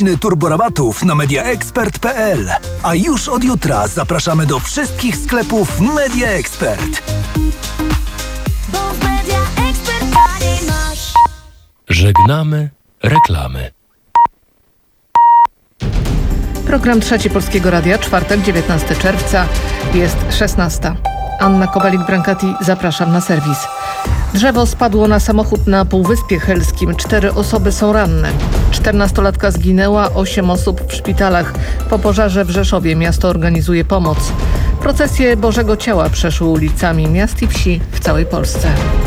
urodziny turborabatów na mediaexpert.pl. A już od jutra zapraszamy do wszystkich sklepów Media Expert. Bo w Media Expert taniej masz. Żegnamy reklamy. Program Trzeci Polskiego Radia, czwartek, 19 czerwca, jest 16. Anna Kowalik-Brankati, zapraszam na serwis. Drzewo spadło na samochód na Półwyspie Helskim. 4 osoby są ranne. 14-latka zginęła, 8 osób w szpitalach. Po pożarze w Rzeszowie miasto organizuje pomoc. Procesje Bożego Ciała przeszły ulicami miast i wsi w całej Polsce.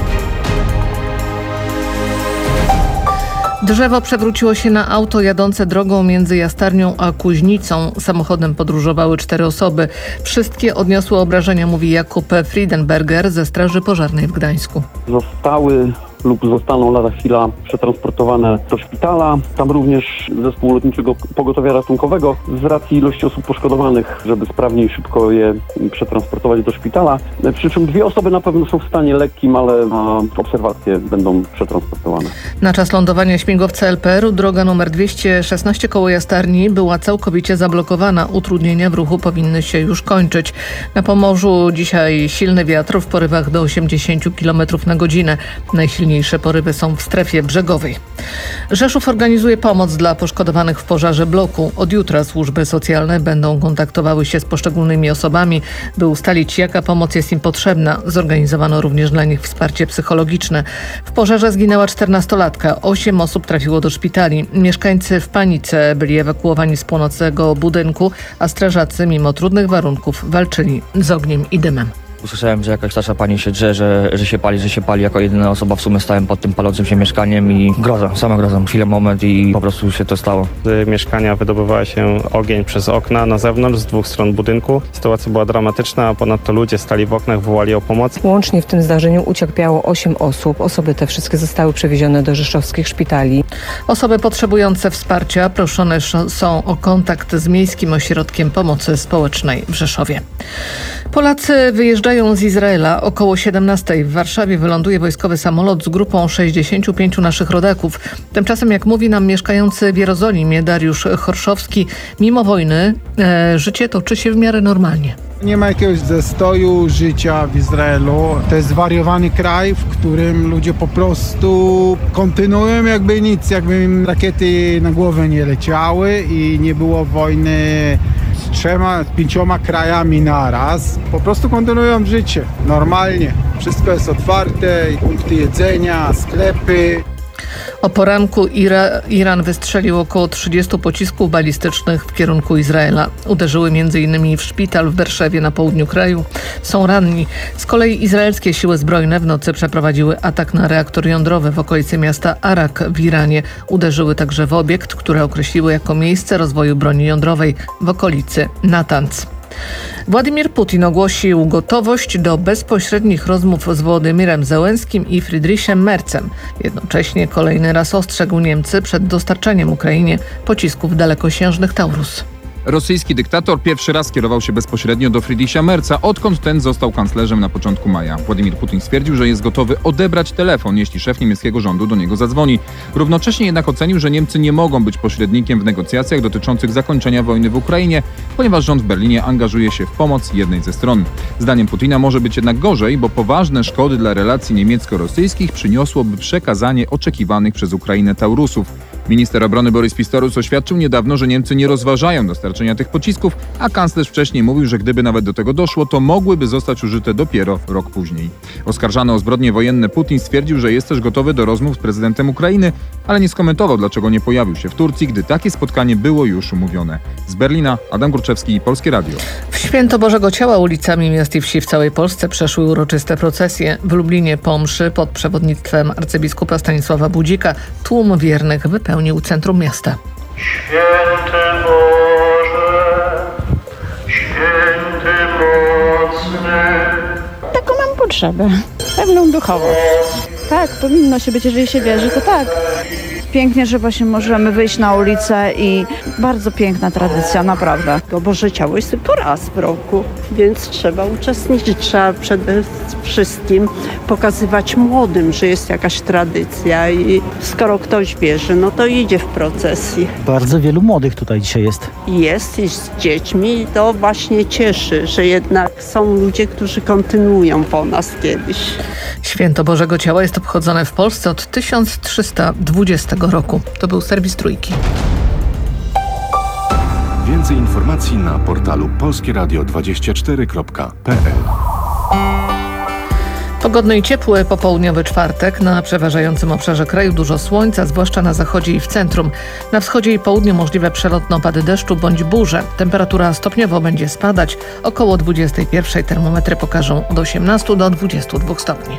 Drzewo przewróciło się na auto jadące drogą między Jastarnią a Kuźnicą. Samochodem podróżowały 4 osoby. Wszystkie odniosły obrażenia, mówi Jakub Friedenberger ze Straży Pożarnej w Gdańsku. Zostały lub zostaną lada chwila przetransportowane do szpitala. Tam również zespół Lotniczego Pogotowia Ratunkowego z racji ilości osób poszkodowanych, żeby sprawnie i szybko je przetransportować do szpitala. Przy czym 2 osoby na pewno są w stanie lekkim, ale na obserwacje będą przetransportowane. Na czas lądowania śmigłowca LPR-u droga nr 216 koło Jastarni była całkowicie zablokowana. Utrudnienia w ruchu powinny się już kończyć. Na Pomorzu dzisiaj silny wiatr w porywach do 80 km na godzinę. Najsilniejsze porywy są w strefie brzegowej. Rzeszów organizuje pomoc dla poszkodowanych w pożarze bloku. Od jutra służby socjalne będą kontaktowały się z poszczególnymi osobami, by ustalić, jaka pomoc jest im potrzebna. Zorganizowano również dla nich wsparcie psychologiczne. W pożarze zginęła 14-latka. 8 osób trafiło do szpitali. Mieszkańcy w panice byli ewakuowani z północnego budynku, a strażacy mimo trudnych warunków walczyli z ogniem i dymem. Usłyszałem, że jakaś starsza pani się drze, że się pali. Jako jedyna osoba w sumie stałem pod tym palącym się mieszkaniem i sama groza. Chwilę, moment i po prostu się to stało. Z mieszkania wydobywała się ogień przez okna na zewnątrz z 2 stron budynku. Sytuacja była dramatyczna, a ponadto ludzie stali w oknach, wołali o pomoc. Łącznie w tym zdarzeniu ucierpiało 8 osób. Osoby te wszystkie zostały przewiezione do rzeszowskich szpitali. Osoby potrzebujące wsparcia proszone są o kontakt z Miejskim Ośrodkiem Pomocy Społecznej w Rzeszowie. Polacy wyjeżdżają z Izraela. Około 17:00 w Warszawie wyląduje wojskowy samolot z grupą 65 naszych rodaków. Tymczasem, jak mówi nam mieszkający w Jerozolimie Dariusz Chorszowski, mimo wojny życie toczy się w miarę normalnie. Nie ma jakiegoś zastoju życia w Izraelu. To jest zwariowany kraj, w którym ludzie po prostu kontynuują jakby nic, jakby im rakiety na głowę nie leciały i nie było wojny z 5 krajami naraz. Po prostu kontynuują życie normalnie. Wszystko jest otwarte, punkty jedzenia, sklepy. O poranku Iran wystrzelił około 30 pocisków balistycznych w kierunku Izraela. Uderzyły m.in. w szpital w Berszewie na południu kraju. Są ranni. Z kolei izraelskie siły zbrojne w nocy przeprowadziły atak na reaktor jądrowy w okolicy miasta Arak w Iranie. Uderzyły także w obiekt, który określiły jako miejsce rozwoju broni jądrowej w okolicy Natanz. Władimir Putin ogłosił gotowość do bezpośrednich rozmów z Wołodymyrem Zełenskim i Friedrichem Merzem. Jednocześnie kolejny raz ostrzegł Niemcy przed dostarczaniem Ukrainie pocisków dalekosiężnych Taurus. Rosyjski dyktator pierwszy raz kierował się bezpośrednio do Friedricha Merza, odkąd ten został kanclerzem na początku maja. Władimir Putin stwierdził, że jest gotowy odebrać telefon, jeśli szef niemieckiego rządu do niego zadzwoni. Równocześnie jednak ocenił, że Niemcy nie mogą być pośrednikiem w negocjacjach dotyczących zakończenia wojny w Ukrainie, ponieważ rząd w Berlinie angażuje się w pomoc jednej ze stron. Zdaniem Putina może być jednak gorzej, bo poważne szkody dla relacji niemiecko-rosyjskich przyniosłoby przekazanie oczekiwanych przez Ukrainę Taurusów. Minister obrony Borys Pistorius oświadczył niedawno, że Niemcy nie rozważają dostarczenia tych pocisków, a kanclerz wcześniej mówił, że gdyby nawet do tego doszło, to mogłyby zostać użyte dopiero rok później. Oskarżany o zbrodnie wojenne Putin stwierdził, że jest też gotowy do rozmów z prezydentem Ukrainy, ale nie skomentował, dlaczego nie pojawił się w Turcji, gdy takie spotkanie było już umówione. Z Berlina Adam Górczewski, Polskie Radio. W święto Bożego Ciała ulicami miast i wsi w całej Polsce przeszły uroczyste procesje. W Lublinie po mszy pod przewodnictwem arcybiskupa Stanisława Budzika tłum wiernych wypełnił centrum miasta. Święty Boże, święty mocny. Taką mam potrzebę, pewną duchowość. Tak, powinno się być, jeżeli się wierzy, to tak. pięknie, że właśnie możemy wyjść na ulicę i bardzo piękna tradycja, naprawdę. Boże Ciało jest tylko raz w roku, więc trzeba uczestniczyć. Trzeba przede wszystkim pokazywać młodym, że jest jakaś tradycja i skoro ktoś wierzy, no to idzie w procesji. Bardzo wielu młodych tutaj dzisiaj jest. Jest i z dziećmi i to właśnie cieszy, że jednak są ludzie, którzy kontynuują po nas kiedyś. Święto Bożego Ciała jest obchodzone w Polsce od 1320 roku. To był serwis Trójki. Więcej informacji na portalu polskieradio24.pl. Pogodny i ciepły popołudniowy czwartek. Na przeważającym obszarze kraju dużo słońca, zwłaszcza na zachodzie i w centrum. Na wschodzie i południu możliwe przelotne opady deszczu bądź burze. Temperatura stopniowo będzie spadać. Około 21 termometry pokażą od 18 do 22 stopni.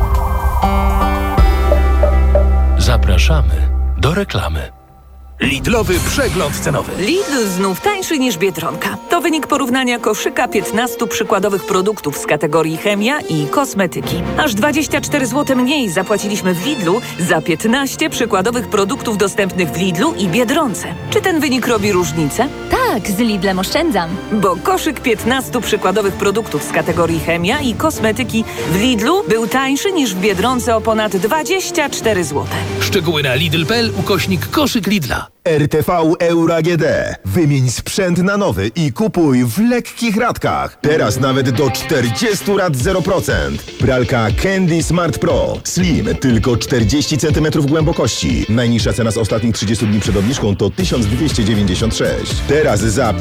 Zapraszamy do reklamy. Lidlowy przegląd cenowy. Lidl znów tańszy niż Biedronka. To wynik porównania koszyka 15 przykładowych produktów z kategorii chemia i kosmetyki. Aż 24 zł mniej zapłaciliśmy w Lidlu za 15 przykładowych produktów dostępnych w Lidlu i Biedronce. Czy ten wynik robi różnicę? Tak, z Lidlem oszczędzam. Bo koszyk 15 przykładowych produktów z kategorii chemia i kosmetyki w Lidlu był tańszy niż w Biedronce o ponad 24 zł. Szczegóły na lidl.pl/koszyk Lidla. RTV Euro AGD. Wymień sprzęt na nowy i kupuj w lekkich ratkach. Teraz nawet do 40 rat 0%. Pralka Candy Smart Pro Slim, tylko 40 cm głębokości. Najniższa cena z ostatnich 30 dni przed obniżką to 1296. Teraz za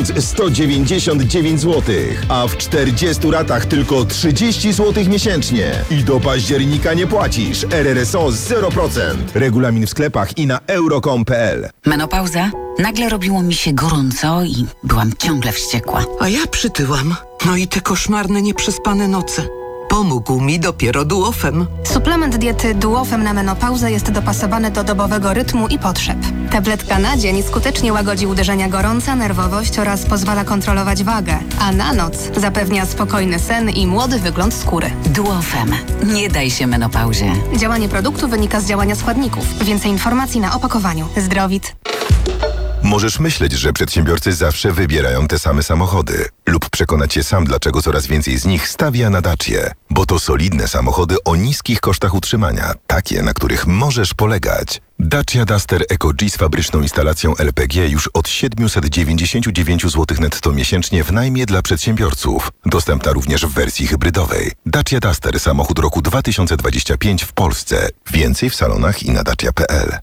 1199 zł. A w 40 ratach tylko 30 zł miesięcznie. I do października nie płacisz. RRSO 0%. Regulamin w sklepach i na euro.com.pl. Menopauza? Nagle robiło mi się gorąco i byłam ciągle wściekła. A ja przytyłam. No i te koszmarne, nieprzespane noce. Pomógł mi dopiero Duofem. Suplement diety Duofem na menopauzę jest dopasowany do dobowego rytmu i potrzeb. Tabletka na dzień skutecznie łagodzi uderzenia gorąca, nerwowość oraz pozwala kontrolować wagę, a na noc zapewnia spokojny sen i młody wygląd skóry. Duofem. Nie daj się menopauzie. Działanie produktu wynika z działania składników. Więcej informacji na opakowaniu. Zdrowit. Możesz myśleć, że przedsiębiorcy zawsze wybierają te same samochody lub przekonać się sam, dlaczego coraz więcej z nich stawia na Dacię. Bo to solidne samochody o niskich kosztach utrzymania, takie, na których możesz polegać. Dacia Duster Eco-G z fabryczną instalacją LPG już od 799 zł netto miesięcznie w najmie dla przedsiębiorców. Dostępna również w wersji hybrydowej. Dacia Duster, samochód roku 2025 w Polsce. Więcej w salonach i na dacia.pl.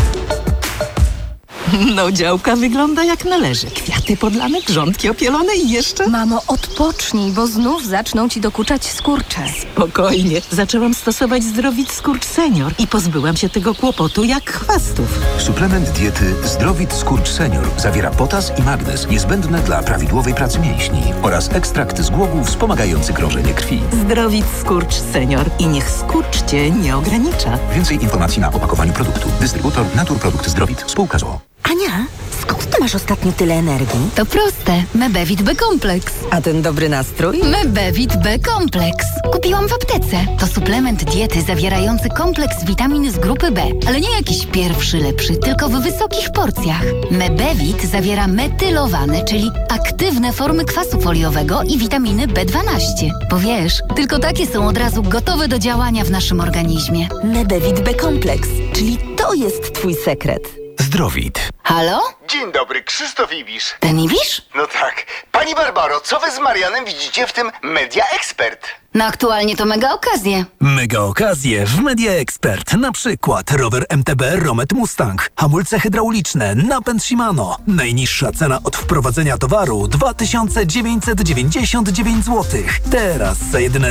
No, działka wygląda jak należy. Kwiaty podlane, grządki opielone i jeszcze... Mamo, odpocznij, bo znów zaczną ci dokuczać skurcze. Spokojnie. Zaczęłam stosować Zdrowit Skurcz Senior i pozbyłam się tego kłopotu jak chwastów. Suplement diety Zdrowit Skurcz Senior zawiera potas i magnez niezbędne dla prawidłowej pracy mięśni oraz ekstrakt z głogu wspomagający krążenie krwi. Zdrowit Skurcz Senior i niech skurcz cię nie ogranicza. Więcej informacji na opakowaniu produktu. Dystrybutor Naturprodukt Zdrowit. Spółka z o.o. Ania, skąd ty masz ostatnio tyle energii? To proste. Mebevit B-Kompleks. A ten dobry nastrój? Mebevit B-Kompleks. Kupiłam w aptece. To suplement diety zawierający kompleks witamin z grupy B. Ale nie jakiś pierwszy, lepszy, tylko w wysokich porcjach. Mebevit zawiera metylowane, czyli aktywne formy kwasu foliowego i witaminy B12. Bo wiesz, tylko takie są od razu gotowe do działania w naszym organizmie. Mebevit B-Kompleks, czyli to jest twój sekret. Zdrowit. Halo? Dzień dobry, Krzysztof Ibisz. Ten Ibisz? No tak. Pani Barbaro, co wy z Marianem widzicie w tym Media Expert? No aktualnie to mega okazje. Mega okazje w Media Expert. Na przykład rower MTB Romet Mustang, hamulce hydrauliczne, napęd Shimano. Najniższa cena od wprowadzenia towaru 2999 zł. Teraz za jedyne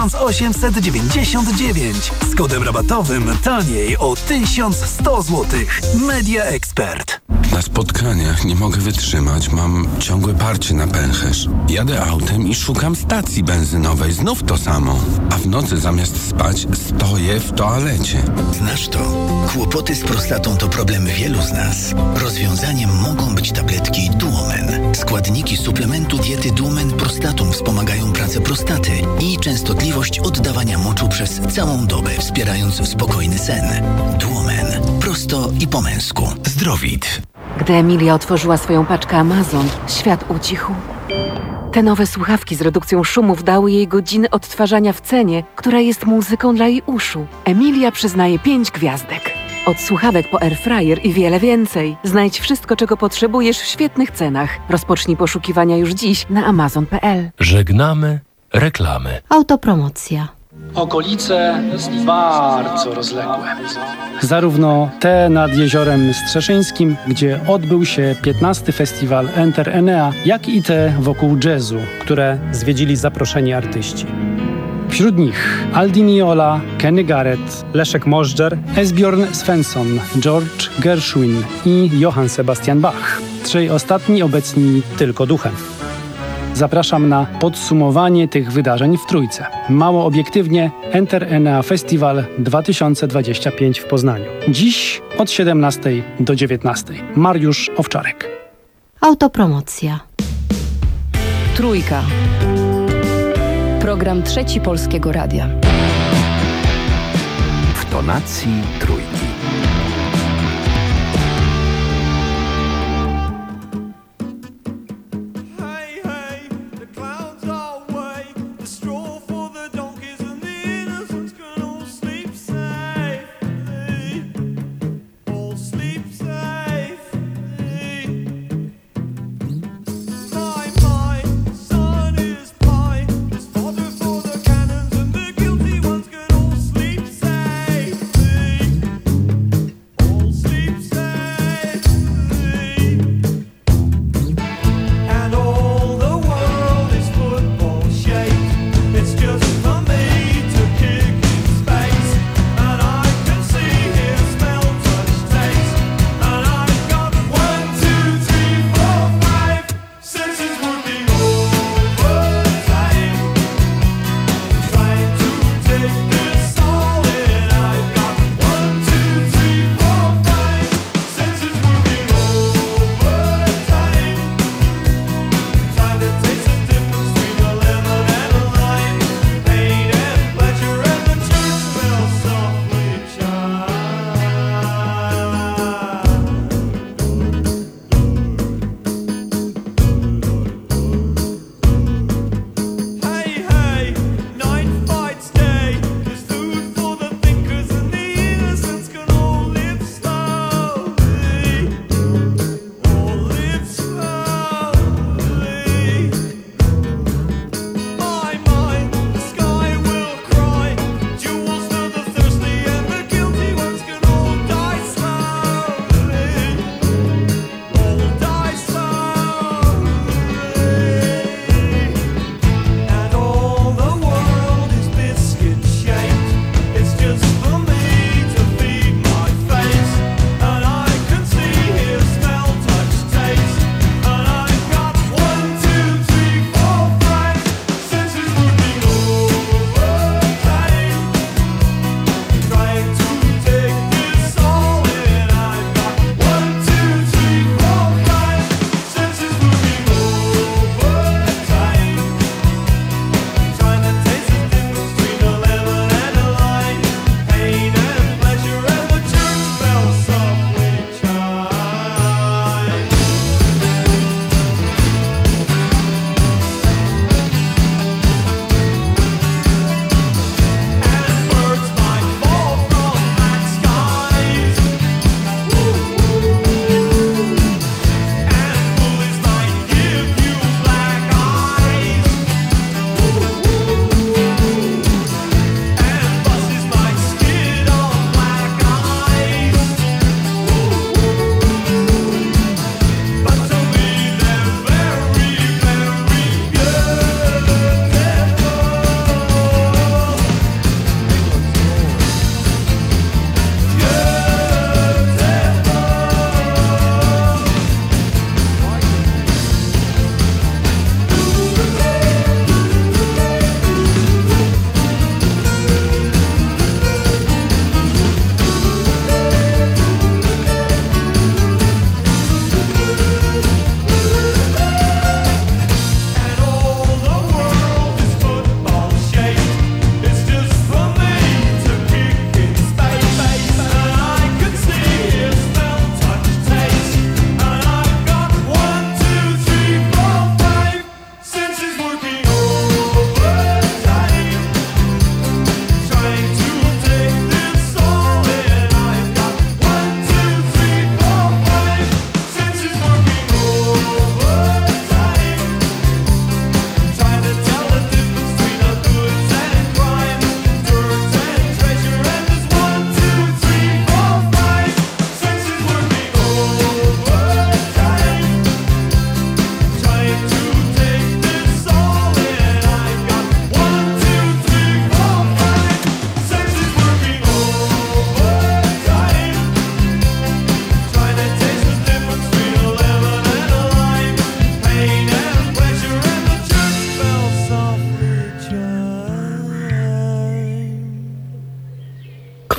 1899. Z kodem rabatowym taniej o 1100 zł. Media Expert. Na spotkaniach nie mogę wytrzymać, mam ciągłe parcie na pęcherz. Jadę autem i szukam stacji benzynowej, znów to samo. A w nocy zamiast spać stoję w toalecie. Znasz to? Kłopoty z prostatą to problem wielu z nas. Rozwiązaniem mogą być tabletki Duomen. Składniki suplementu diety Duomen Prostatum wspomagają pracę prostaty i częstotliwość oddawania moczu przez całą dobę, wspierając spokojny sen. Duomen. Prosto i po męsku. Zdrowit. Gdy Emilia otworzyła swoją paczkę Amazon, świat ucichł. Te nowe słuchawki z redukcją szumów dały jej godziny odtwarzania w cenie, która jest muzyką dla jej uszu. Emilia przyznaje 5 gwiazdek. Od słuchawek po airfryer i wiele więcej. Znajdź wszystko, czego potrzebujesz w świetnych cenach. Rozpocznij poszukiwania już dziś na amazon.pl. Żegnamy reklamy. Autopromocja. Okolice jest bardzo rozległe. Zarówno te nad Jeziorem Strzeszyńskim, gdzie odbył się 15. festiwal Enter Enea, jak i te wokół jazzu, które zwiedzili zaproszeni artyści. Wśród nich Aldin Iola, Kenny Garrett, Leszek Możdżer, Esbjörn Svensson, George Gershwin i Johann Sebastian Bach. Trzej ostatni obecni tylko duchem. Zapraszam na podsumowanie tych wydarzeń w Trójce. Mało obiektywnie Enter Enea Festival 2025 w Poznaniu. Dziś od 17 do 19. Mariusz Owczarek. Autopromocja. Trójka. Program Trzeci Polskiego Radia. W tonacji Trójki.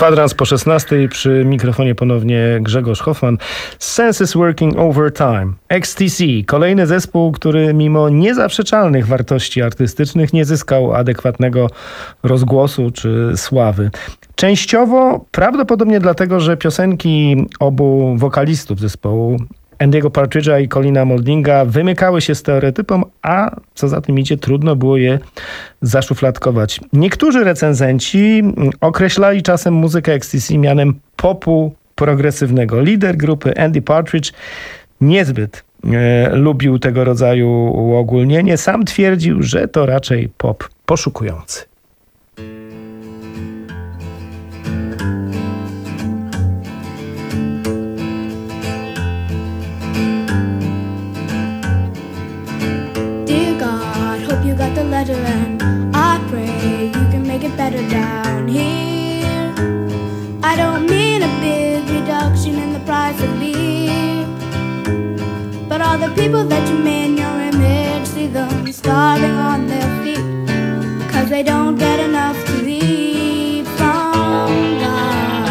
Kwadrans po 16 przy mikrofonie ponownie Grzegorz Hoffman. Senses Working Overtime. XTC, kolejny zespół, który mimo niezaprzeczalnych wartości artystycznych nie zyskał adekwatnego rozgłosu czy sławy. Częściowo prawdopodobnie dlatego, że piosenki obu wokalistów zespołu, Andy'ego Partridge'a i Colina Mouldinga, wymykały się stereotypom, a co za tym idzie, trudno było je zaszufladkować. Niektórzy recenzenci określali czasem muzykę XTC mianem popu progresywnego. Lider grupy Andy Partridge niezbyt lubił tego rodzaju uogólnienie. Sam twierdził, że to raczej pop poszukujący. And I pray you can make it better down here. I don't mean a big reduction in the price of beer, but all the people that you made in your image, see them starving on their feet, 'cause they don't get enough to eat from God.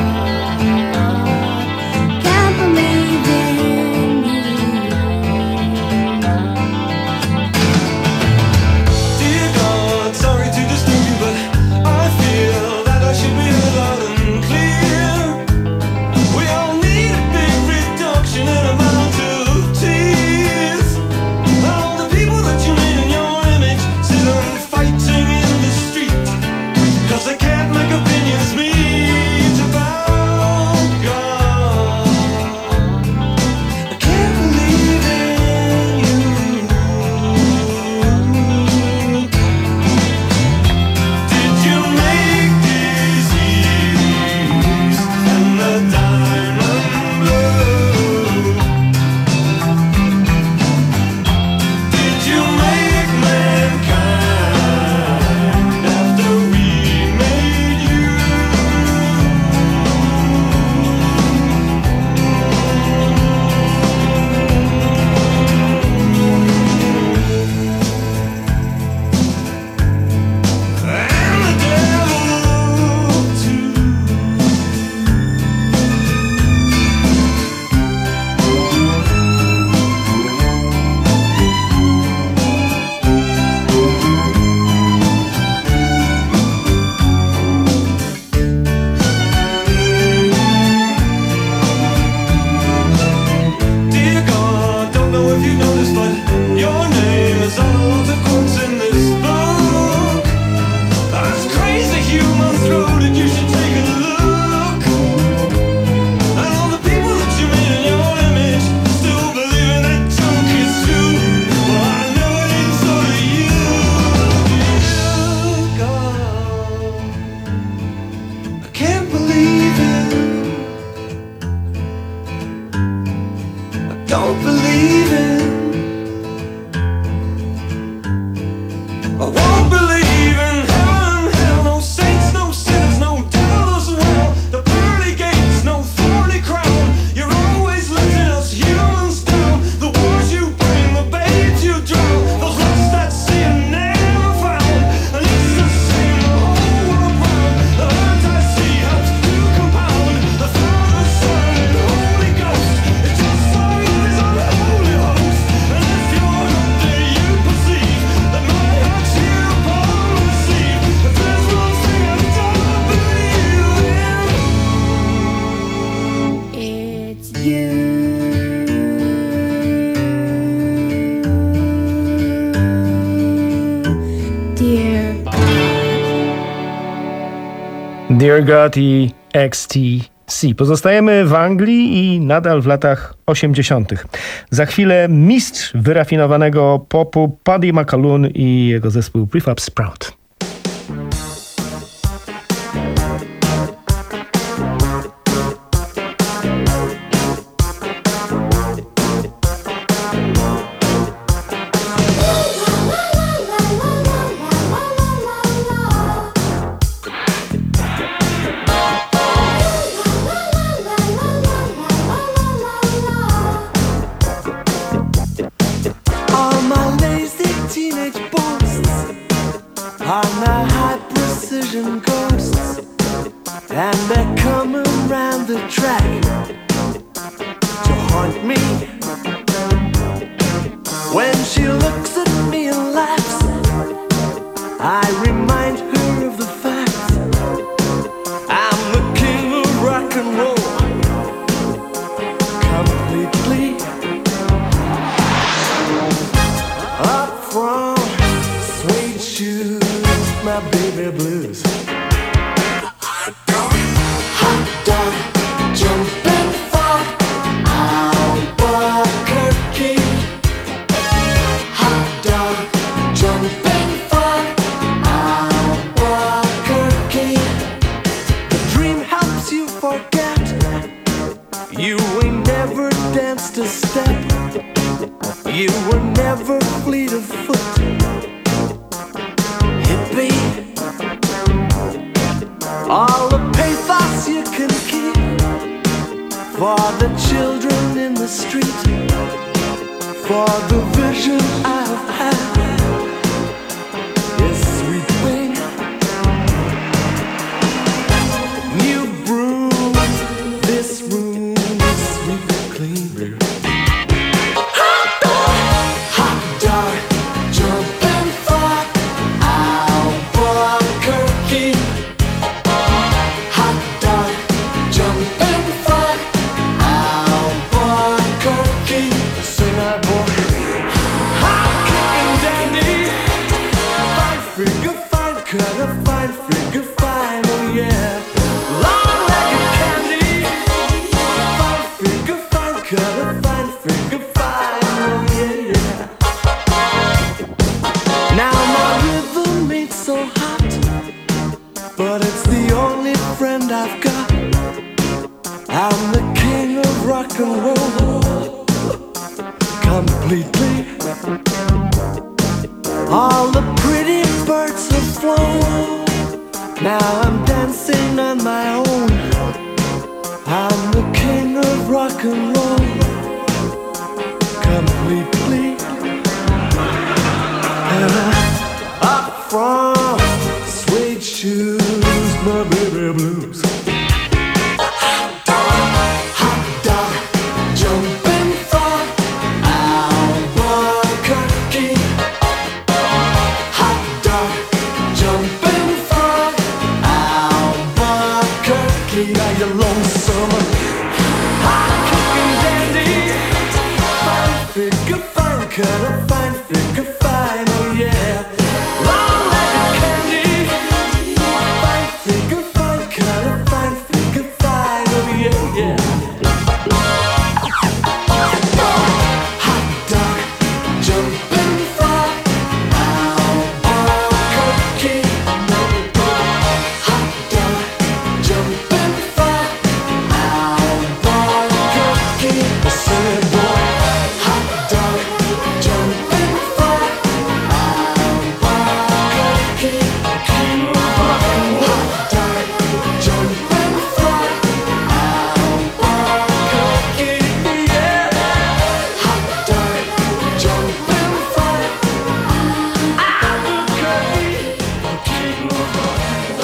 Can't believe in you. Dear God, sorry to disturb you, but I feel that I should be heard loud and clear. We all need a big reduction in amount of tears. All the people that you made in your image, see them fighting in the street, 'cause they can't make opinions meet about God. I can't believe in you. Did you make disease and the diamond blue? Did you make mankind after we made you? And the devil too. Dear God, don't know if you noticed, but your name is all of the quotes in this book. That's crazy human throated, you should take a look. And all the people that you made in your image still believing that junk is true. Well, I know it ain't so to you. Dear God, I can't believe it. I don't believe it. I won't believe in heaven, hell, no saints, no sinners, no devil as well. The pearly gates, no thorny crown. You're always letting us humans down. The wars you bring, the babes you drown, those lost at sea and never found. And it's the same the whole world round. The hurt I see helps to compound. The Father, Son, and Holy Ghost. It's just like this unholy host. And if you're up there, you perceive that my heart's here upon the sea. But there's one thing I don't believe in. It's you. Dear Dear God i XTC. Pozostajemy w Anglii i nadal w latach 80. Za chwilę mistrz wyrafinowanego popu Paddy McAloon i jego zespół Prefab Sprout. All my lazy teenage boasts, I my baby blues. Hot dog, jumping for Albuquerque. Hot dog, jumping for Albuquerque. The dream helps you forget. You ain't never danced a step. You were never fleet of foot. Hippie. All the pathos you can keep for the children in the street, for the vision I've had is sweet thing. New broom, this room is sweet and clean. Hot dog, jumping for Albuquerque. Hot dog, jumping for Albuquerque. Sing that boy. Hot kicking dandy. Fine figure, fine cutter, fine figure, fine, oh yeah. Long-legged candy. Fine figure, fine cutter, fine figure, fine, oh yeah, yeah. Now my rhythm ain't so hot, but it's the only friend I've got. I'm the king of rock and roll, completely. All the pretty birds have flown. Now I'm dancing on my own. I'm the king of rock and roll, completely. And up from suede shoes, my baby blues. Hot dog, jumping for Albuquerque. Hot dog, jumping for Albuquerque. Now you're lonesome, hot kicking dandy. Fine figure, fine cutter, fine figure, fine, oh yeah. Long-legged candy. Fine figure, fine cutter, fine figure, fine, oh yeah, yeah. Hot dog, jumping for Albuquerque. Hot dog, jumping for Albuquerque. I said, boy, hot dog, jumping for Albuquerque. King of rock and roll. Hot dog, jumping for Albuquerque, yeah. Hot dog, jumping for Albuquerque. King of rock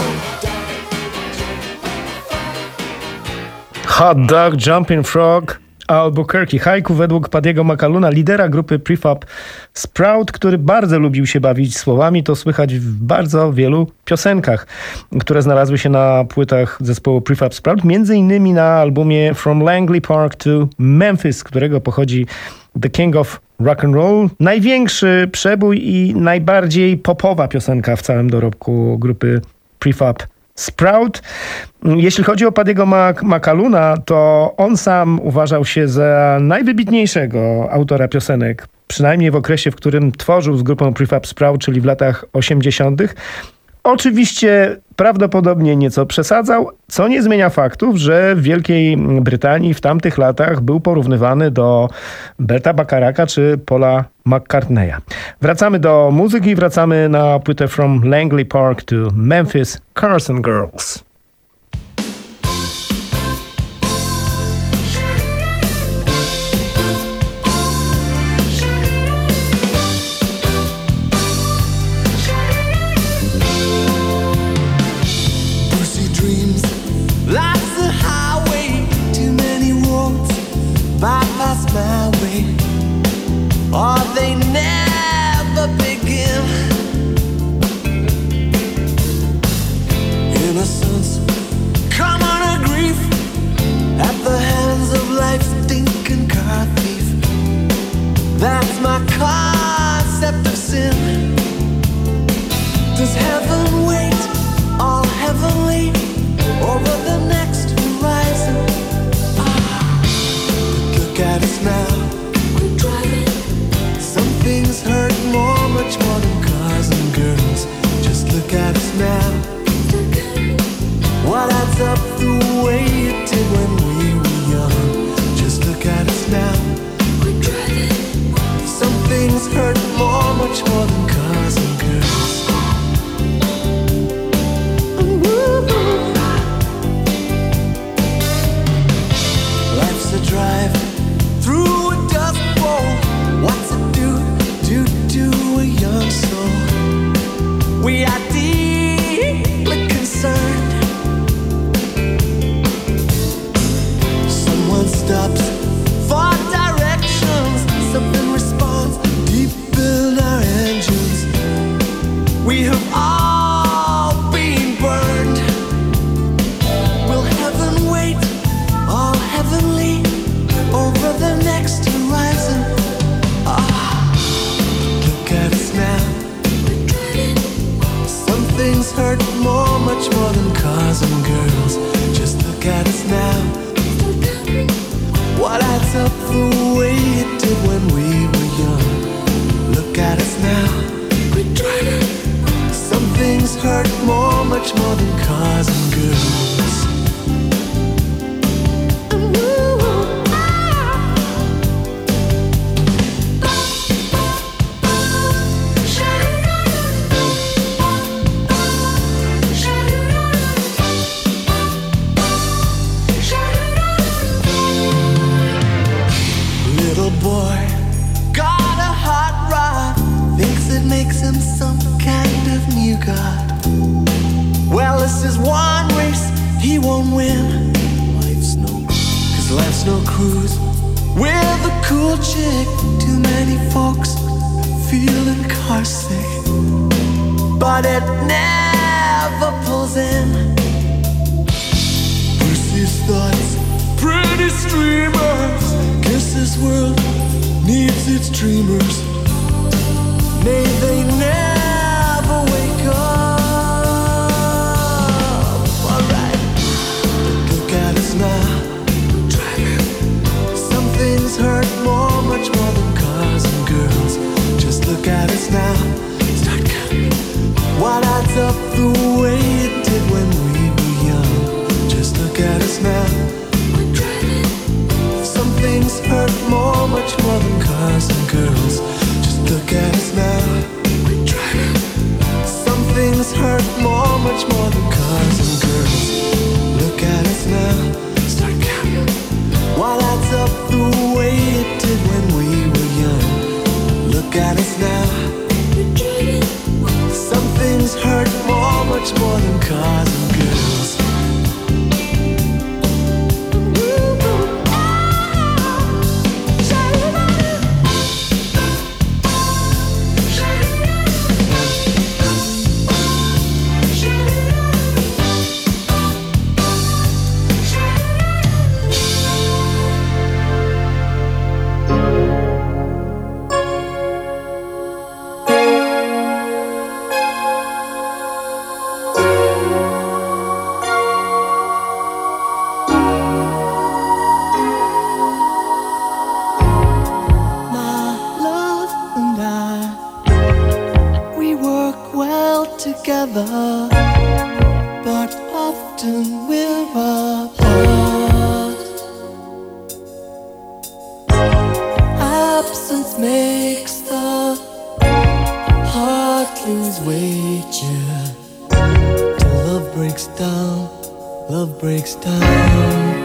Hot Dog, Jumping Frog, Albuquerque. Haiku według Paddiego McAloona, lidera grupy Prefab Sprout, który bardzo lubił się bawić słowami. To słychać w bardzo wielu piosenkach, które znalazły się na płytach zespołu Prefab Sprout, między innymi na albumie From Langley Park to Memphis, z którego pochodzi The King of Rock and Roll. Największy przebój i najbardziej popowa piosenka w całym dorobku grupy Prefab Sprout. Jeśli chodzi o Paddiego McAloona, to on sam uważał się za najwybitniejszego autora piosenek, przynajmniej w okresie, w którym tworzył z grupą Prefab Sprout, czyli w latach 80. Oczywiście prawdopodobnie nieco przesadzał, co nie zmienia faktów, że w Wielkiej Brytanii w tamtych latach był porównywany do Berta Bacharaka czy Paula McCartneya. Wracamy do muzyki, wracamy na płytę From Langley Park to Memphis, Cars and Girls. Bypass my way, or they never begin. Innocence, common a grief at the hands of life's stinking car thief. That's my concept of sin. Does heaven wait all heavenly over the next horizon? But look at us now. We're driving. Some things hurt more, much more than cars and girls. Just look at us now. What adds up the way it did when we were young? Just look at us now. We're driving. Some things hurt more, much more than cars and girls. Life's a drive through a dust bowl. What's it do a young soul? We are deeply concerned. Someone stops for directions. Something responds deep in our engines. We have all been burned. Will heaven wait all heavenly over the next horizon? Look at us now. Some things hurt more, much more than cars and girls. Just look at us now. What adds up the way it did when we were young? Look at us now. We're driving. Some things hurt more, much more than cars and girls. Little boy got a hot rod, thinks it makes him some kind of new god. Well, this is one race he won't win. Cause life's no cruise with a cool chick. Too many folks feeling car sick, but it never pulls in. Bruce's thoughts, pretty streamers. Guess this world needs its dreamers. May they never wake up. Alright, look at us now. Some things hurt more, much more than cars and girls. Just look at us now. Start counting. What adds up the way it did when we were young? Just look at us now. We're driving. Some things hurt more, much more than cars and girls. Just look at us now. We're driving. Some things hurt more, much more than cars and girls. Look at us now. Start counting. What adds up the way it did when we were young? Look at us now. We're driving. Some things hurt more, much more than cars and girls. Together, but often we're apart. Absence makes the heart lose weight, yeah. Till love breaks down, love breaks down.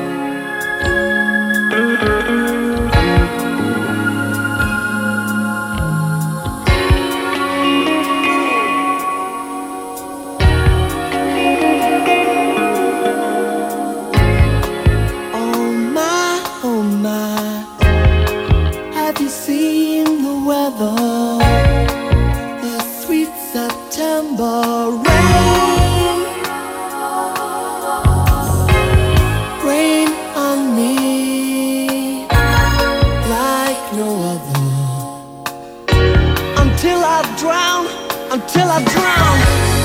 Until I drown.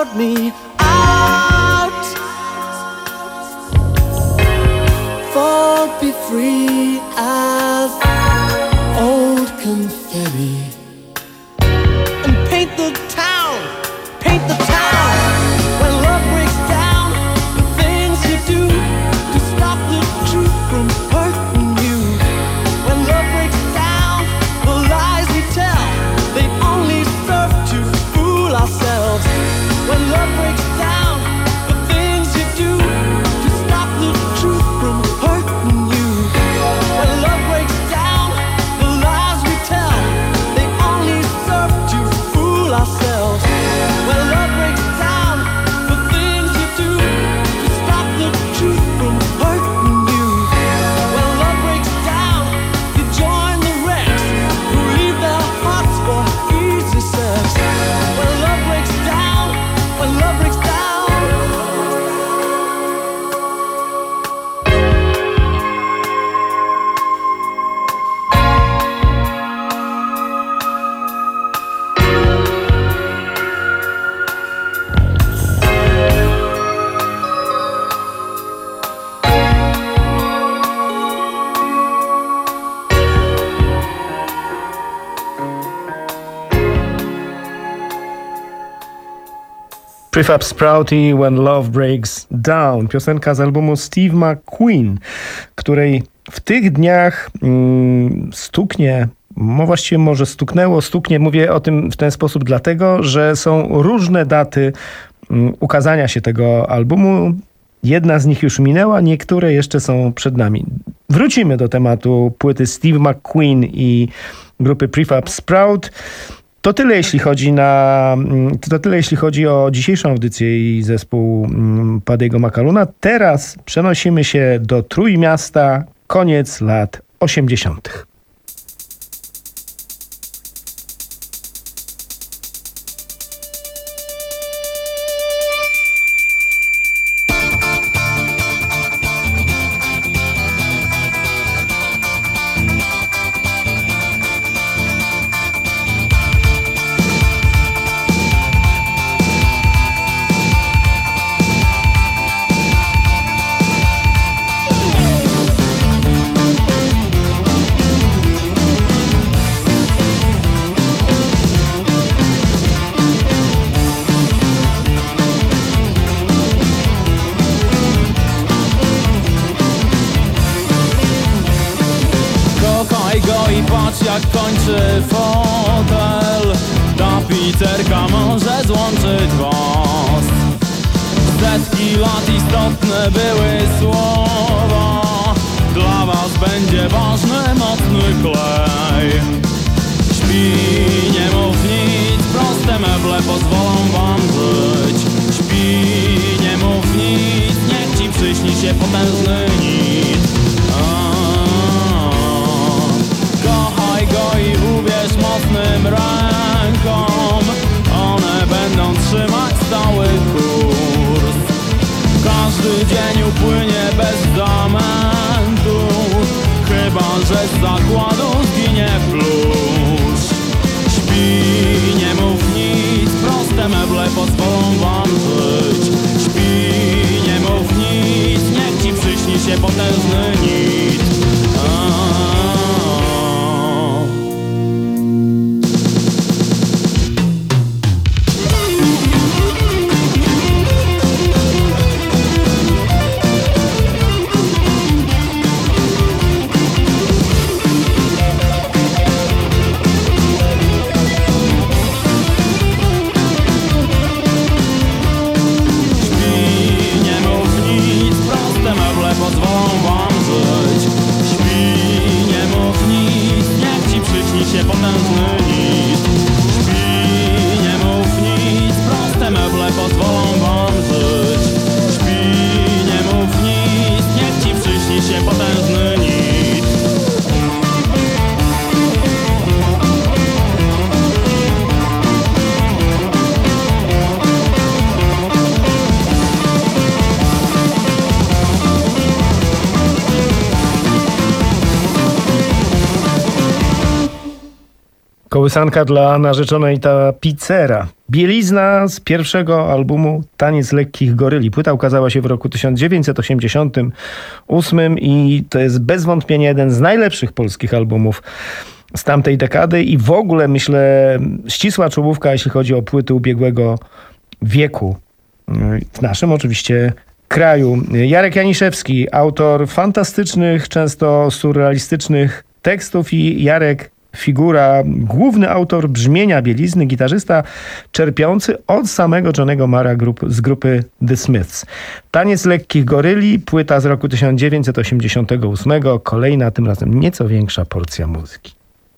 crowd me out. Fall, be free as old confetti, and paint the town, paint the town. When love breaks down, the things you do to stop the truth from hurting you. When love breaks down, the lies we tell, they only serve to fool ourselves. When love breaks down, the things you do to stop the truth from hurting you. When love breaks down, the lies we tell, they only serve to fool ourselves. When love breaks down, the things you do to stop the truth from hurting you. When love breaks down, you join the wrecks who leave their hearts for easy sex. When love breaks down, when love breaks down. Prefab Sprout i When Love Breaks Down. Piosenka z albumu Steve McQueen, której w tych dniach stuknie, właściwie może stuknie, mówię o tym w ten sposób dlatego, że są różne daty ukazania się tego albumu. Jedna z nich już minęła, niektóre jeszcze są przed nami. Wrócimy do tematu płyty Steve McQueen i grupy Prefab Sprout. To tyle, jeśli chodzi o dzisiejszą audycję i zespół Paddy'ego McAloona. Teraz przenosimy się do Trójmiasta, koniec lat 80. Jak kończy fotel, ta piterka może złączyć was. Setki lat istotne były słowa, dla was będzie ważny mocny klej. Śpi, nie mów nic, proste meble pozwolą wam żyć. Śpi, nie mów nic, niech ci przyśni się potężny nit. Kochaj go i uwierz mocnym rękom, one będą trzymać stały kurs. Każdy dzień upłynie bez zamętu, chyba że z zakładu zginie plusz. Śpi, nie mów nic, proste meble pozwolą wam żyć. Śpi, nie mów nic, niech ci przyśni się potężny nit. Pozwolą wam żyć. Śpi, nie mów nic, niech ci przyśni się potężny nit. Śpi, nie mów nic, proste meble pozwolą wam żyć. Śpi, nie mów nic, niech ci przyśni się potężny nit. Kołysanka dla narzeczonej tapicera. Bielizna z pierwszego albumu Taniec lekkich goryli. Płyta ukazała się w roku 1988 i to jest bez wątpienia jeden z najlepszych polskich albumów z tamtej dekady i w ogóle, myślę, ścisła czołówka, jeśli chodzi o płyty ubiegłego wieku. W naszym oczywiście kraju. Jarek Janiszewski, autor fantastycznych, często surrealistycznych tekstów i Jarek figura, główny autor brzmienia Bielizny, gitarzysta czerpiący od samego Johnnego Marra z grupy The Smiths. Taniec lekkich goryli, płyta z roku 1988, kolejna, tym razem nieco większa porcja muzyki.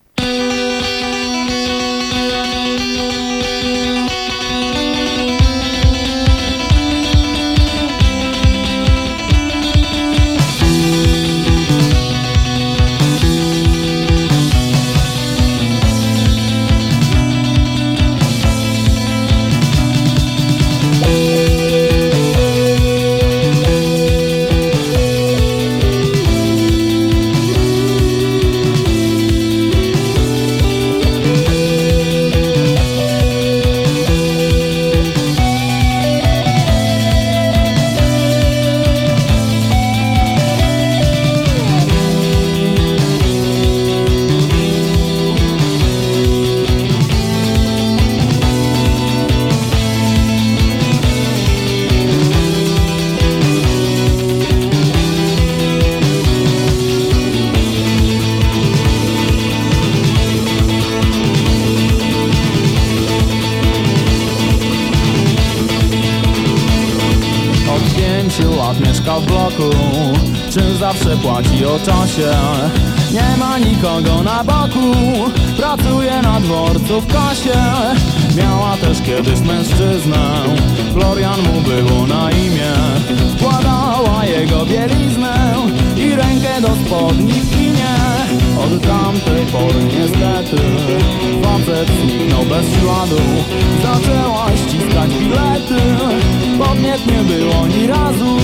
Mieszka w bloku, czym zawsze płaci o czasie. Nie ma nikogo na boku, pracuje na dworcu w kasie. Miała też kiedyś mężczyznę, Florian mu było na imię. Wkładała jego bieliznę i rękę do spodni w kinie. Od tamtej pory niestety facet zniknął bez śladu. Zaczęła ściskać bilety, podniet nie było ni razu.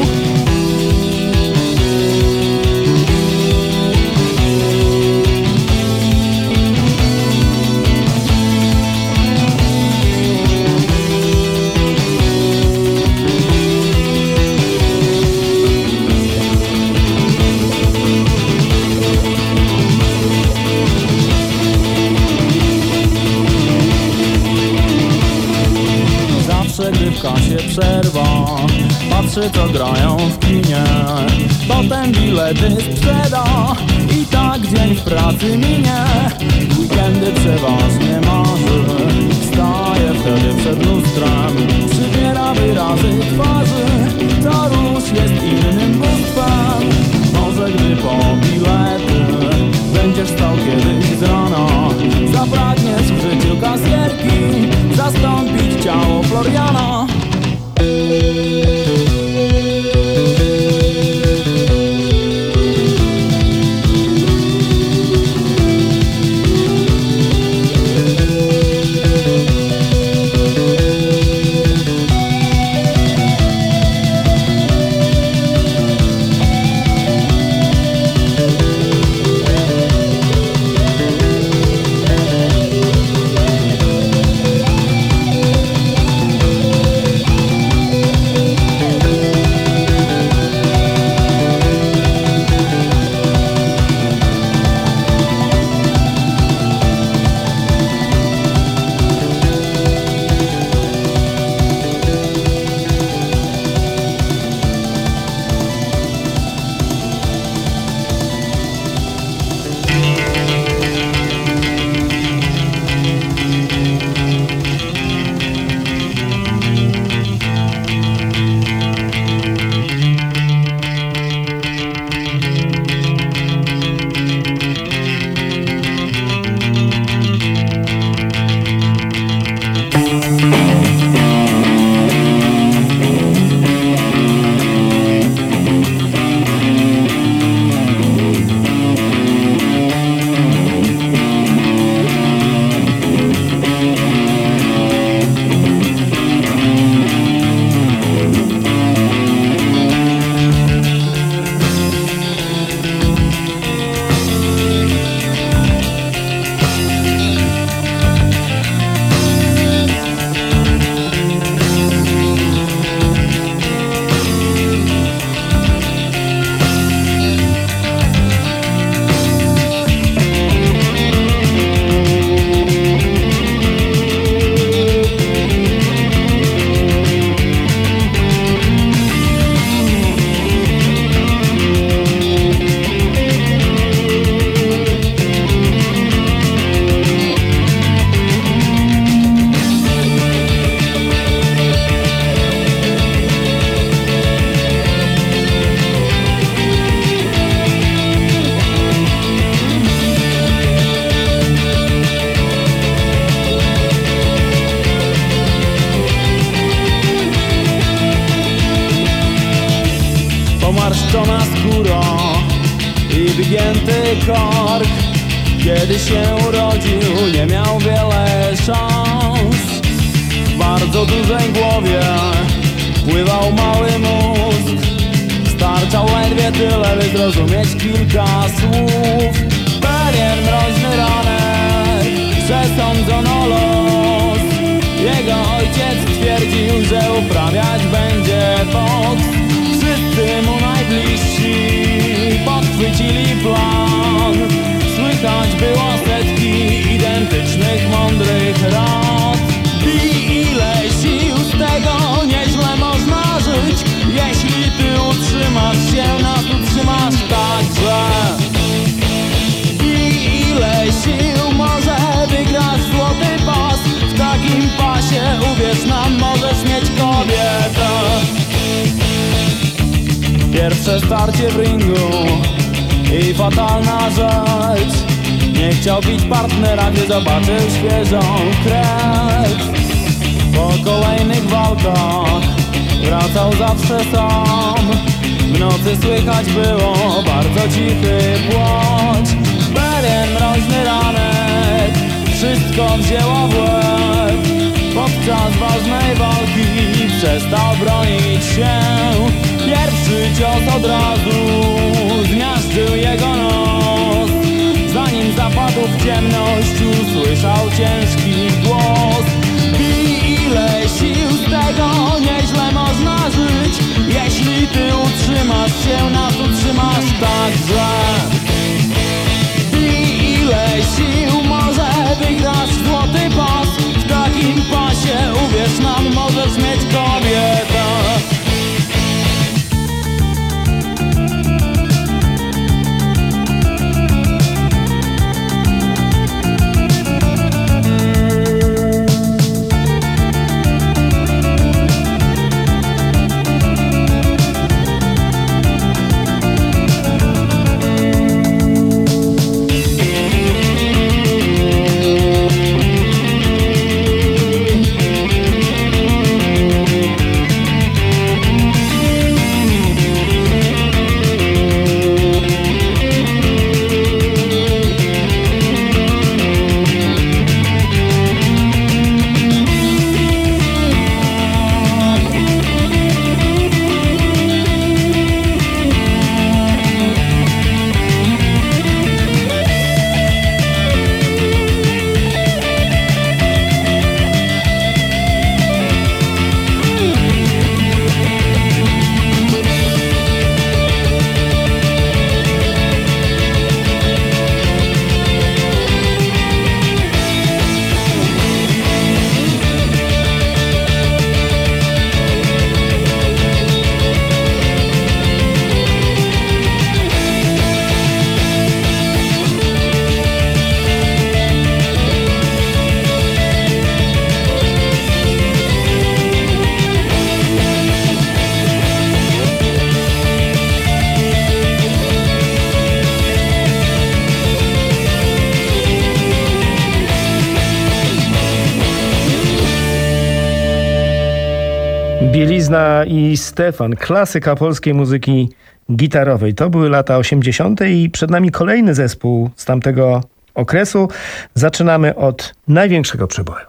Gdy w kasie przerwa, patrzy co grają w kinie. Potem bilety sprzeda i tak dzień w pracy minie. Weekendy przeważnie marzy, staje wtedy przed lustrem. Przybiera wyrazy twarzy, to róż jest innym bóstwem. Może gdy po bilety będziesz stał kiedyś z rana, zapragniesz w życiu kasjerki zastąpić ciało Floriana. wygięty kork. Kiedy się urodził, nie miał wiele szans. W bardzo dużej głowie pływał mały mózg. Starczał ledwie tyle, by zrozumieć kilka słów. Pewien mroźny ranek przesądzono los. Jego ojciec twierdził, że uprawiać będzie boks. Wszyscy mu najbliżsi podchwycili plan. Słychać było setki identycznych mądrych rad. I ile sił z tego nieźle można żyć, jeśli ty utrzymasz się, nas utrzymasz także. I ile sił może wygrać złoty pas, w takim pasie uwierz nam, możesz mieć kobietę. Pierwsze starcie w ringu i fatalna rzecz. Nie chciał bić partnera, gdy zobaczył świeżą krew. Po kolejnych walkach wracał zawsze sam. W nocy słychać było bardzo cichy płacz. Pewien mroźny ranek wszystko wzięło w łeb. Podczas ważnej walki przestał bronić się. Pierwszy cios od razu zmiażdżył jego nos. Zanim zapadł w ciemność, usłyszał ciężki głos. I ile sił z tego nieźle można żyć, jeśli ty utrzymasz się, nas utrzymasz także. I ile sił może wygrać złoty pas, w takim pasie uwierz nam, możesz mieć kobietę. Bielizna i Stefan, klasyka polskiej muzyki gitarowej. To były lata 80. i przed nami kolejny zespół z tamtego okresu. Zaczynamy od największego przeboju.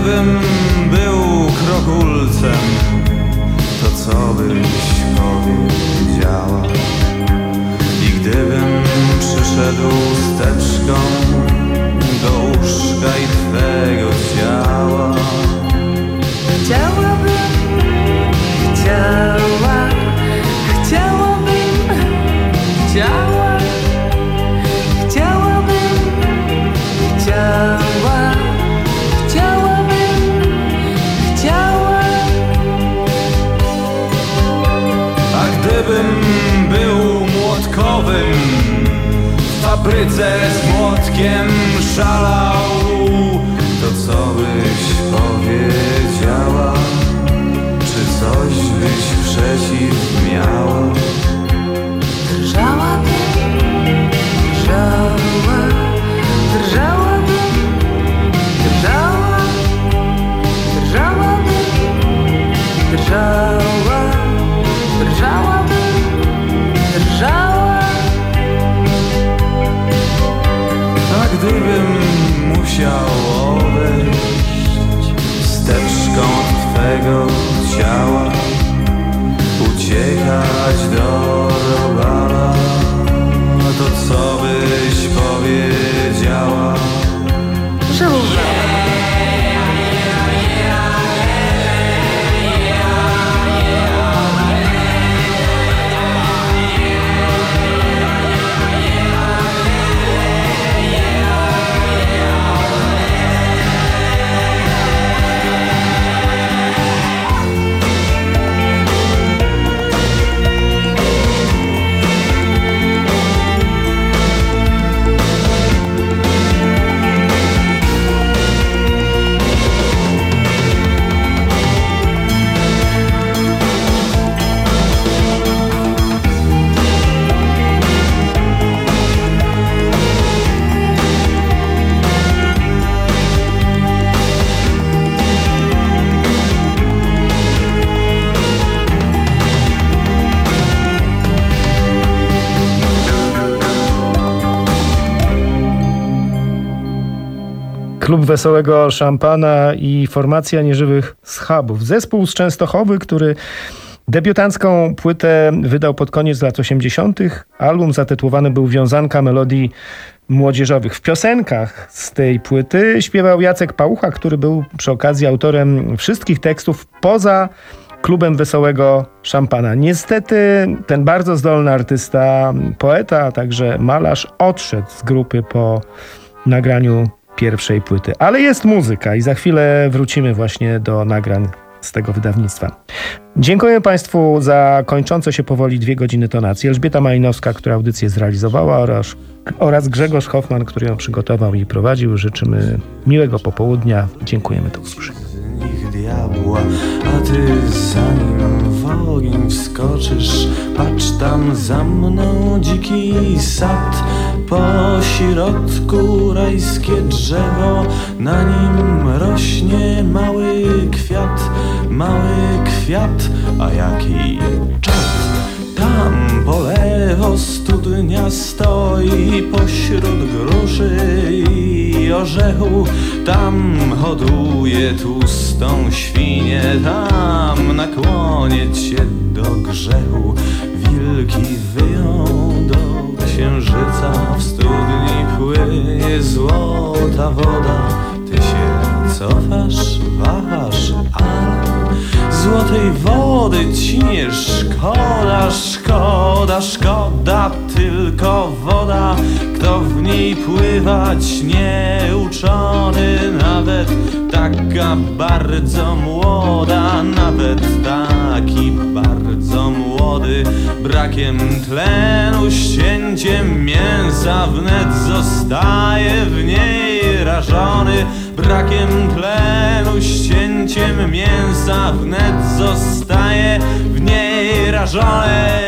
gdybym był krokulcem, to co byś powiedziała? I gdybym przyszedł steczką do łóżka i twego ciała, chciałabym, a gdybym był młotkowym, w fabryce z młotkiem szalał, to co byś powiedziała? Czy coś byś przeciw miała? A gdybym musiał odejść steczką od twego ciała, uciekać do robala, to co byś powiedziała? Klub Wesołego Szampana i formacja Nieżywych Schabów. Zespół z Częstochowy, który debiutancką płytę wydał pod koniec lat 80. Album zatytułowany był Wiązanka melodii młodzieżowych. W piosenkach z tej płyty śpiewał Jacek Pałucha, który był przy okazji autorem wszystkich tekstów poza Klubem Wesołego Szampana. Niestety ten bardzo zdolny artysta, poeta, a także malarz odszedł z grupy po nagraniu pierwszej płyty. Ale jest muzyka i za chwilę wrócimy właśnie do nagrań z tego wydawnictwa. Dziękuję Państwu za kończące się powoli 2 godziny tonacji. Elżbieta Malinowska, która audycję zrealizowała, oraz Grzegorz Hoffman, który ją przygotował i prowadził. Życzymy miłego popołudnia. Dziękujemy, do usłyszenia. Diabła, a ty zanim w ogień wskoczysz, patrz tam za mną dziki sad, po środku rajskie drzewo, na nim rośnie mały kwiat, a jaki czad. Tam po lewo studnia stoi pośród gruszy i orzechu, tam hoduje tłustą świnię, tam nakłonieć się do grzechu. Wilki wyją do księżyca, w studni płynie złota woda. Ty się cofasz, wahasz, ale złotej wody ci nie szkoda, szkoda, tylko woda. Kto w niej pływać nieuczony, nawet taka bardzo młoda, nawet taki bardzo młody, brakiem tlenu, ścięciem mięsa wnet zostaje w niej rażony. Brakiem tlenu, ścięciem mięsa wnet zostaje w niej rażony.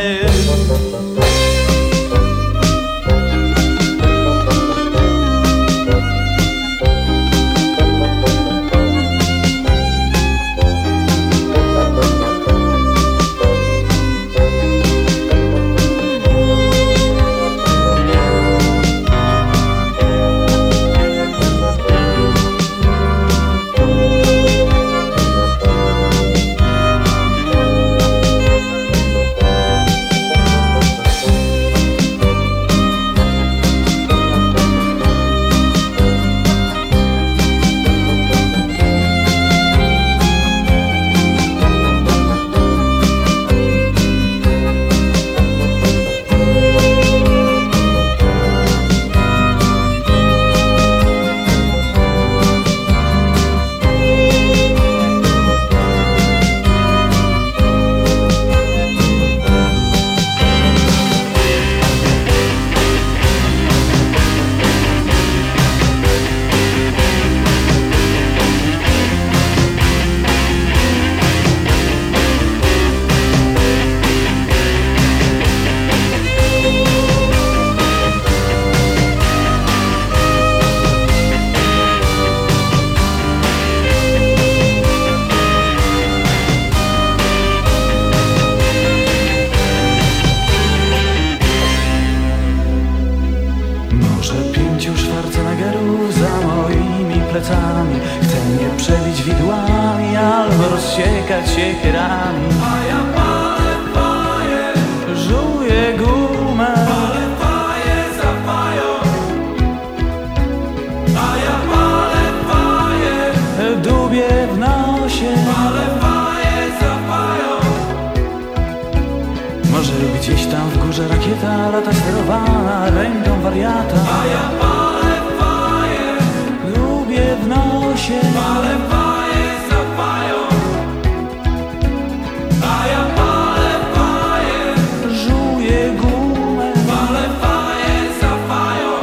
plecami. Chcę mnie przebić widłami albo rozsiekać siekierami. A ja palę faję, żuję gumę, palę faję za fają. A ja palę faję, dubię w nosie, palę faję za fają. Może gdzieś tam w górze rakieta lata sterowana ręką wariata. A ja palę faję, lubię w nosie, palę faję za fają. A ja palę faję, żuję gumę, palę faję za fają.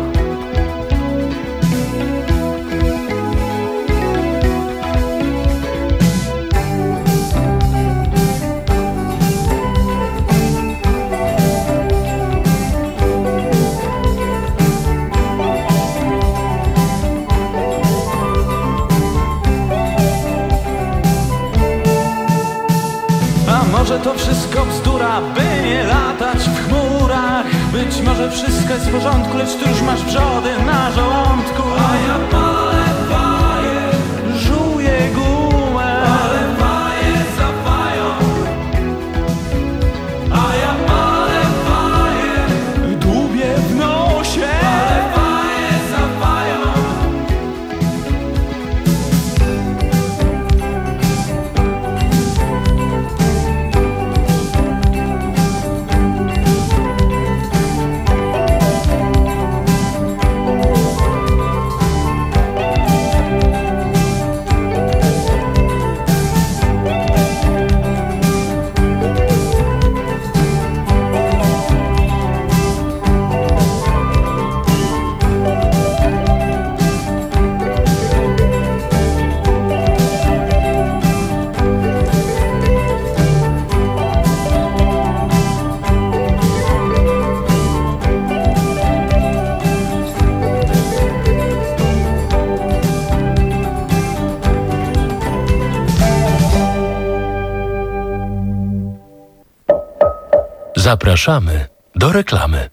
Może to wszystko bzdura, by nie latać w chmurach. Być może wszystko jest w porządku, lecz ty już masz wrzody na żołądku. A ja palę faję, żuję gumę, palę faję za fają. A ja palę faję, dubię w nosie, palę faję za fają. Zapraszamy do reklamy.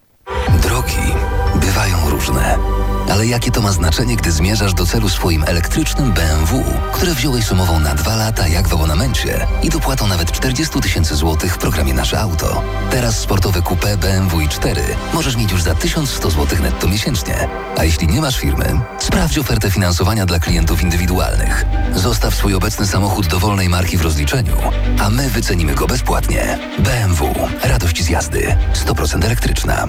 Drogi bywają różne. Ale jakie to ma znaczenie, gdy zmierzasz do celu swoim elektrycznym BMW, które wziąłeś sumową na 2 lata jak w abonamencie i dopłatą nawet 40 000 złotych w programie Nasze Auto. Teraz sportowe coupé BMW i4 możesz mieć już za 1100 zł netto miesięcznie. A jeśli nie masz firmy, sprawdź ofertę finansowania dla klientów indywidualnych. Zostaw swój obecny samochód dowolnej marki w rozliczeniu, a my wycenimy go bezpłatnie. BMW. Radość z jazdy. 100% elektryczna.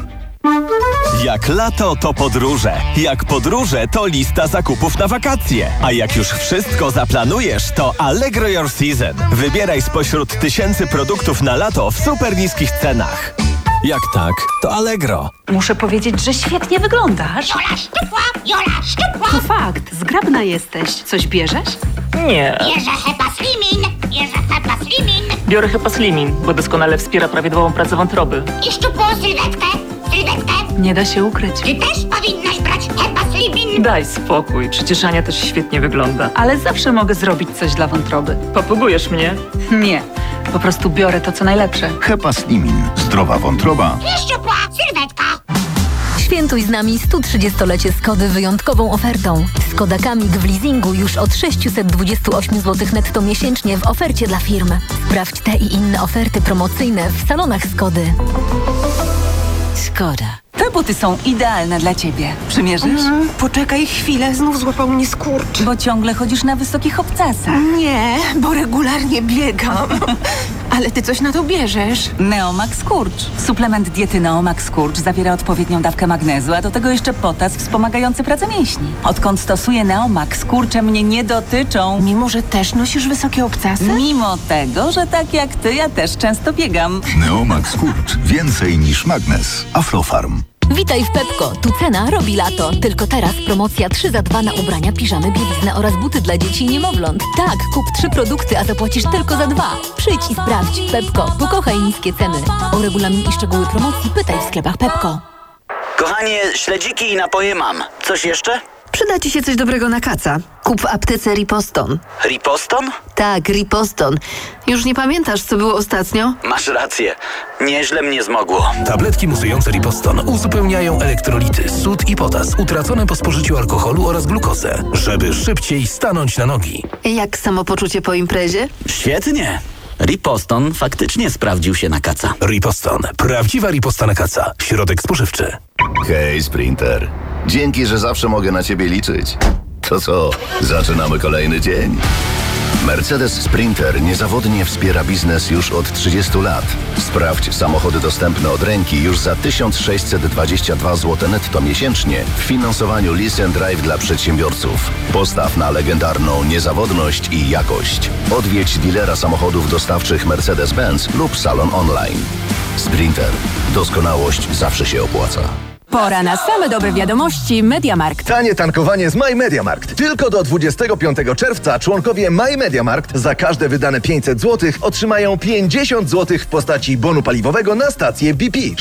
Jak lato, to podróże. Jak podróże, to lista zakupów na wakacje. A jak już wszystko zaplanujesz, to Allegro Your Season. Wybieraj spośród tysięcy produktów na lato w super niskich cenach. Jak tak, to Allegro. Muszę powiedzieć, że świetnie wyglądasz. Jola szczupła! Jola szczupła! To fakt, zgrabna jesteś. Coś bierzesz? Nie. Bierze Hepa Slimin! Bierze Hepa Slimin! Biorę Hepa Slimin, bo doskonale wspiera prawidłową pracę wątroby. I szczupłą sylwetkę! Sylwetkę! Nie da się ukryć. Ty też powinnaś brać Hepa Slimin! Daj spokój, przecież Ania też świetnie wygląda. Ale zawsze mogę zrobić coś dla wątroby. Popugujesz mnie? Nie. Po prostu biorę to, co najlepsze. Hepa Slimin. Zdrowa wątroba. I szczupła sylwetka! Świętuj z nami 130-lecie Skody wyjątkową ofertą. Skoda Kamiq w leasingu już od 628 zł netto miesięcznie w ofercie dla firm. Sprawdź te i inne oferty promocyjne w salonach Skody. Szkoda. Te buty są idealne dla ciebie. Przymierzysz? Poczekaj chwilę, znów złapał mnie skurcz. Bo ciągle chodzisz na wysokich obcasach. Nie, bo regularnie biegam. Ale ty coś na to bierzesz. Neomax Skurcz. Suplement diety Neomax Skurcz zawiera odpowiednią dawkę magnezu, a do tego jeszcze potas wspomagający pracę mięśni. Odkąd stosuję Neomax, skurcze mnie nie dotyczą. Mimo, że też nosisz wysokie obcasy? Mimo tego, że tak jak ty, ja też często biegam. Neomax Skurcz. Więcej niż magnes. Aflofarm. Witaj w Pepko. Tu cena robi lato. Tylko teraz promocja 3 za 2 na ubrania, piżamy, bieliznę oraz buty dla dzieci i niemowląt. Tak, kup 3 produkty, a zapłacisz tylko za 2. Przyjdź i sprawdź. Pepko. Pokochaj niskie ceny. O regulamin i szczegóły promocji pytaj w sklepach Pepko. Kochanie, śledziki i napoje mam. Coś jeszcze? Przyda Ci się coś dobrego na kaca. Kup w aptece Riposton. Riposton? Tak, Riposton. Już nie pamiętasz, co było ostatnio? Masz rację. Nieźle mnie zmogło. Tabletki musujące Riposton uzupełniają elektrolity, sód i potas utracone po spożyciu alkoholu oraz glukozę, żeby szybciej stanąć na nogi. Jak samopoczucie po imprezie? Świetnie. Riposton faktycznie sprawdził się na kaca. Riposton. Prawdziwa riposta na kaca. Środek spożywczy. Hej, Sprinter. Dzięki, że zawsze mogę na ciebie liczyć. To co, zaczynamy kolejny dzień? Mercedes Sprinter niezawodnie wspiera biznes już od 30 lat. Sprawdź samochody dostępne od ręki już za 1622 zł netto miesięcznie w finansowaniu Lease and Drive dla przedsiębiorców. Postaw na legendarną niezawodność i jakość. Odwiedź dealera samochodów dostawczych Mercedes-Benz lub salon online. Sprinter. Doskonałość zawsze się opłaca. Pora na same dobre wiadomości MediaMarkt. Tanie tankowanie z My MediaMarkt. Tylko do 25 czerwca członkowie My MediaMarkt za każde wydane 500 zł otrzymają 50 zł w postaci bonu paliwowego na stację BP.